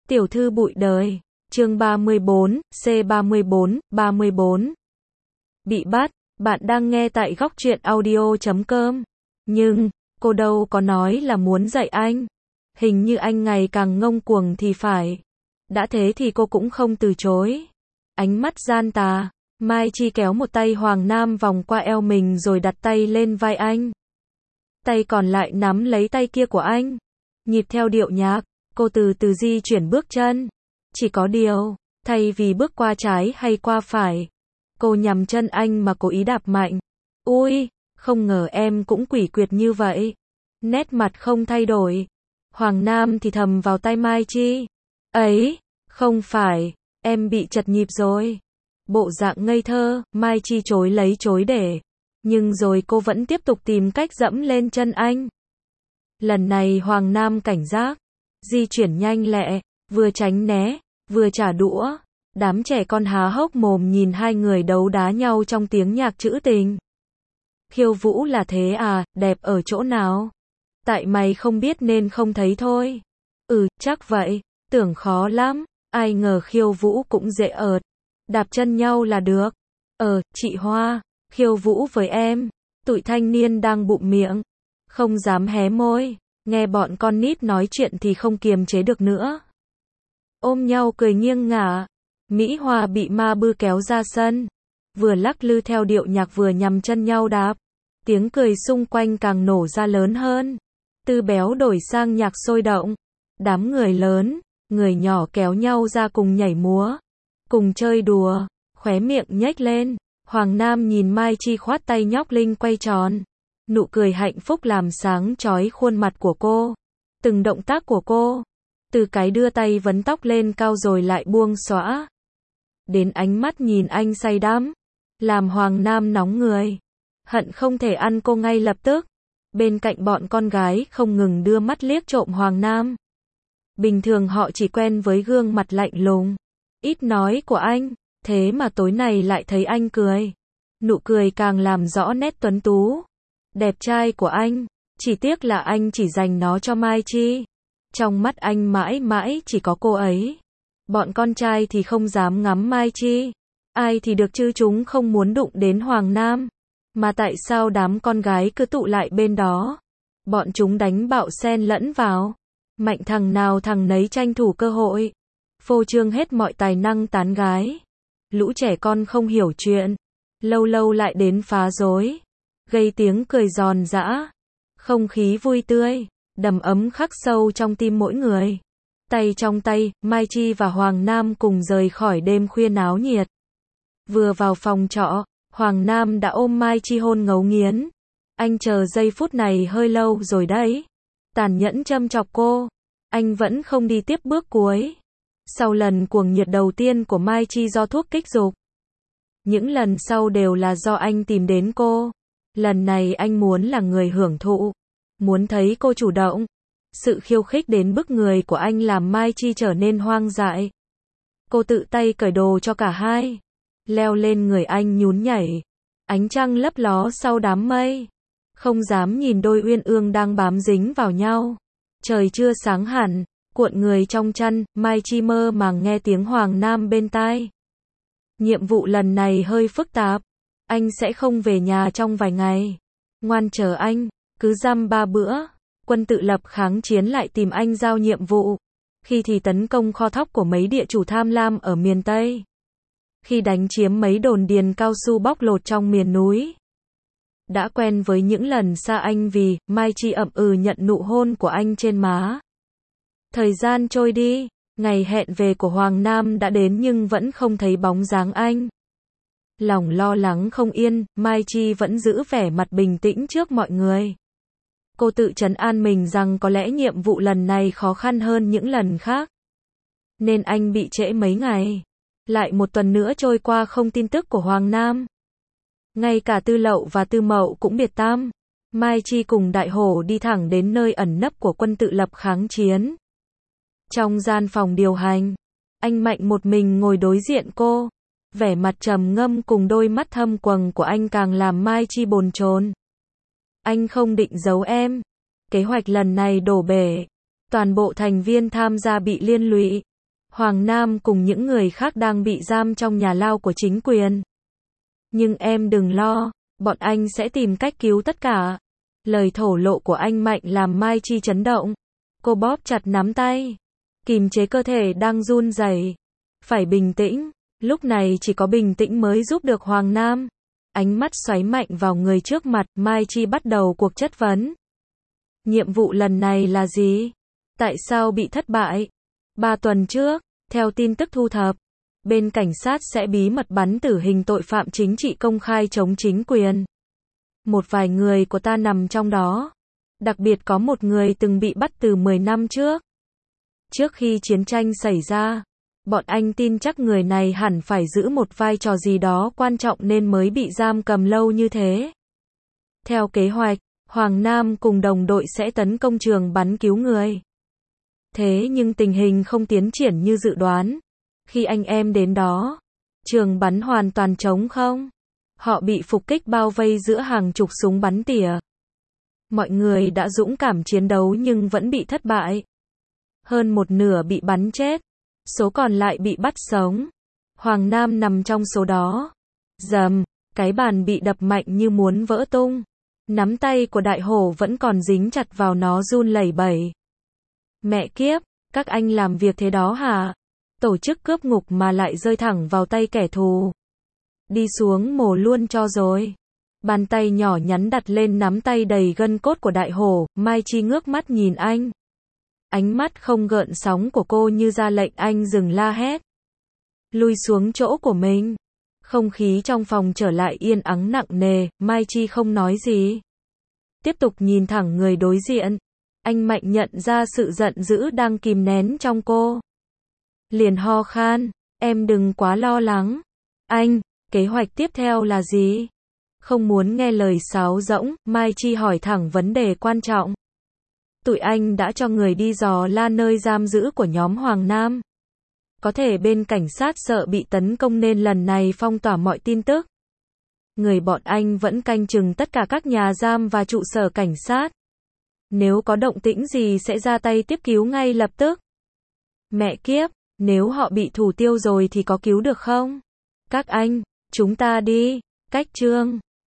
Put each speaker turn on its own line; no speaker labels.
Tiểu thư bụi đời, chương 34, C34. Bị bắt, bạn đang nghe tại góc truyện audio.com. Nhưng, cô đâu có nói là muốn dạy anh. Hình như anh ngày càng ngông cuồng thì phải. Đã thế thì cô cũng không từ chối. Ánh mắt gian tà, Mai Chi kéo một tay Hoàng Nam vòng qua eo mình rồi đặt tay lên vai anh. Tay còn lại nắm lấy tay kia của anh. Nhịp theo điệu nhạc, cô từ từ di chuyển bước chân. Chỉ có điều, thay vì bước qua trái hay qua phải, cô nhằm chân anh mà cố ý đạp mạnh. Ui, không ngờ em cũng quỷ quyệt như vậy. Nét mặt không thay đổi. Hoàng Nam thì thầm vào tai Mai Chi. Ấy, không phải, em bị chật nhịp rồi. Bộ dạng ngây thơ, Mai Chi chối lấy chối để. Nhưng rồi cô vẫn tiếp tục tìm cách dẫm lên chân anh. Lần này Hoàng Nam cảnh giác, di chuyển nhanh lẹ, vừa tránh né, vừa trả đũa. Đám trẻ con há hốc mồm nhìn hai người đấu đá nhau trong tiếng nhạc trữ tình. Khiêu vũ là thế à, đẹp ở chỗ nào? Tại mày không biết nên không thấy thôi. Chắc vậy, tưởng khó lắm, ai ngờ khiêu vũ cũng dễ ợt. Đạp chân nhau là được. Chị Hoa, khiêu vũ với em. Tụi thanh niên đang bụm miệng, không dám hé môi, nghe bọn con nít nói chuyện thì không kiềm chế được nữa. Ôm nhau cười nghiêng ngả, Mỹ Hòa bị ma bư kéo ra sân, vừa lắc lư theo điệu nhạc vừa nhằm chân nhau đạp. Tiếng cười xung quanh càng nổ ra lớn hơn. Tư béo đổi sang nhạc sôi động. Đám người lớn, người nhỏ kéo nhau ra cùng nhảy múa, cùng chơi đùa, khóe miệng nhếch lên. Hoàng Nam nhìn Mai Chi khoát tay nhóc Linh quay tròn. Nụ cười hạnh phúc làm sáng chói khuôn mặt của cô. Từng động tác của cô, từ cái đưa tay vấn tóc lên cao rồi lại buông xõa, đến ánh mắt nhìn anh say đắm, làm Hoàng Nam nóng người, hận không thể ăn cô ngay lập tức. Bên cạnh bọn con gái không ngừng đưa mắt liếc trộm Hoàng Nam. Bình thường họ chỉ quen với gương mặt lạnh lùng, ít nói của anh, thế mà tối nay lại thấy anh cười. Nụ cười càng làm rõ nét tuấn tú, đẹp trai của anh, chỉ tiếc là anh chỉ dành nó cho Mai Chi. Trong mắt anh mãi mãi chỉ có cô ấy. Bọn con trai thì không dám ngắm Mai Chi. Ai thì được chứ chúng không muốn đụng đến Hoàng Nam. Mà tại sao đám con gái cứ tụ lại bên đó? Bọn chúng đánh bạo xen lẫn vào. Mạnh thằng nào thằng nấy tranh thủ cơ hội. Phô trương hết mọi tài năng tán gái. Lũ trẻ con không hiểu chuyện. Lâu lâu lại đến phá rối. Gây tiếng cười giòn giã. Không khí vui tươi, đầm ấm khắc sâu trong tim mỗi người. Tay trong tay, Mai Chi và Hoàng Nam cùng rời khỏi đêm khuya náo nhiệt. Vừa vào phòng trọ, Hoàng Nam đã ôm Mai Chi hôn ngấu nghiến. Anh chờ giây phút này hơi lâu rồi đấy. Tàn nhẫn châm chọc cô. Anh vẫn không đi tiếp bước cuối. Sau lần cuồng nhiệt đầu tiên của Mai Chi do thuốc kích dục, những lần sau đều là do anh tìm đến cô. Lần này anh muốn là người hưởng thụ, muốn thấy cô chủ động. Sự khiêu khích đến bức người của anh làm Mai Chi trở nên hoang dại. Cô tự tay cởi đồ cho cả hai, leo lên người anh nhún nhảy. Ánh trăng lấp ló sau đám mây, không dám nhìn đôi uyên ương đang bám dính vào nhau. Trời chưa sáng hẳn, cuộn người trong chăn, Mai Chi mơ màng nghe tiếng Hoàng Nam bên tai. Nhiệm vụ lần này hơi phức tạp. Anh sẽ không về nhà trong vài ngày. Ngoan chờ anh, cứ dăm 3 bữa. Quân tự lập kháng chiến lại tìm anh giao nhiệm vụ. Khi thì tấn công kho thóc của mấy địa chủ tham lam ở miền Tây. Khi đánh chiếm mấy đồn điền cao su bóc lột trong miền núi. Đã quen với những lần xa anh vì, Mai Chi ậm nhận nụ hôn của anh trên má. Thời gian trôi đi, ngày hẹn về của Hoàng Nam đã đến nhưng vẫn không thấy bóng dáng anh. Lòng lo lắng không yên, Mai Chi vẫn giữ vẻ mặt bình tĩnh trước mọi người. Cô tự trấn an mình rằng có lẽ nhiệm vụ lần này khó khăn hơn những lần khác. Nên anh bị trễ mấy ngày. Lại một tuần nữa trôi qua không tin tức của Hoàng Nam. Ngay cả Tư Lậu và Tư Mậu cũng biệt tăm. Mai Chi cùng Đại Hổ đi thẳng đến nơi ẩn nấp của quân tự lập kháng chiến. Trong gian phòng điều hành, anh Mạnh một mình ngồi đối diện cô. Vẻ mặt trầm ngâm cùng đôi mắt thâm quầng của anh càng làm Mai Chi bồn chồn. Anh không định giấu em. Kế hoạch lần này đổ bể. Toàn bộ thành viên tham gia bị liên lụy. Hoàng Nam cùng những người khác đang bị giam trong nhà lao của chính quyền. Nhưng em đừng lo, bọn anh sẽ tìm cách cứu tất cả. Lời thổ lộ của anh Mạnh làm Mai Chi chấn động. Cô bóp chặt nắm tay, kìm chế cơ thể đang run rẩy. Phải bình tĩnh, lúc này chỉ có bình tĩnh mới giúp được Hoàng Nam. Ánh mắt xoáy mạnh vào người trước mặt, Mai Chi bắt đầu cuộc chất vấn. Nhiệm vụ lần này là gì? Tại sao bị thất bại? 3 tuần trước, theo tin tức thu thập, bên cảnh sát sẽ bí mật bắn tử hình tội phạm chính trị công khai chống chính quyền. Một vài người của ta nằm trong đó. Đặc biệt có một người từng bị bắt từ 10 năm trước. Trước khi chiến tranh xảy ra, bọn anh tin chắc người này hẳn phải giữ một vai trò gì đó quan trọng nên mới bị giam cầm lâu như thế. Theo kế hoạch, Hoàng Nam cùng đồng đội sẽ tấn công trường bắn cứu người. Thế nhưng tình hình không tiến triển như dự đoán. Khi anh em đến đó, trường bắn hoàn toàn trống không. Họ bị phục kích bao vây giữa hàng chục súng bắn tỉa. Mọi người đã dũng cảm chiến đấu nhưng vẫn bị thất bại. Hơn một nửa bị bắn chết, số còn lại bị bắt sống. Hoàng Nam nằm trong số đó. Rầm, cái bàn bị đập mạnh như muốn vỡ tung. Nắm tay của đại hổ vẫn còn dính chặt vào nó run lẩy bẩy. Mẹ kiếp, các anh làm việc thế đó hả? Tổ chức cướp ngục mà lại rơi thẳng vào tay kẻ thù. Đi xuống mổ luôn cho rồi. Bàn tay nhỏ nhắn đặt lên nắm tay đầy gân cốt của đại hổ, Mai Chi ngước mắt nhìn anh. Ánh mắt không gợn sóng của cô như ra lệnh anh dừng la hét. Lui xuống chỗ của mình. Không khí trong phòng trở lại yên ắng nặng nề, Mai Chi không nói gì. Tiếp tục nhìn thẳng người đối diện. Anh Mạnh nhận ra sự giận dữ đang kìm nén trong cô. Liền ho khan, em đừng quá lo lắng. Anh, kế hoạch tiếp theo là gì? Không muốn nghe lời sáo rỗng, Mai Chi hỏi thẳng vấn đề quan trọng. Tụi anh đã cho người đi dò la nơi giam giữ của nhóm Hoàng Nam. Có thể bên cảnh sát sợ bị tấn công nên lần này phong tỏa mọi tin tức. Người bọn anh vẫn canh chừng tất cả các nhà giam và trụ sở cảnh sát. Nếu có động tĩnh gì sẽ ra tay tiếp cứu ngay lập tức. Mẹ kiếp, nếu họ bị thủ tiêu rồi thì có cứu được không? Các anh, chúng ta đi. Cách chương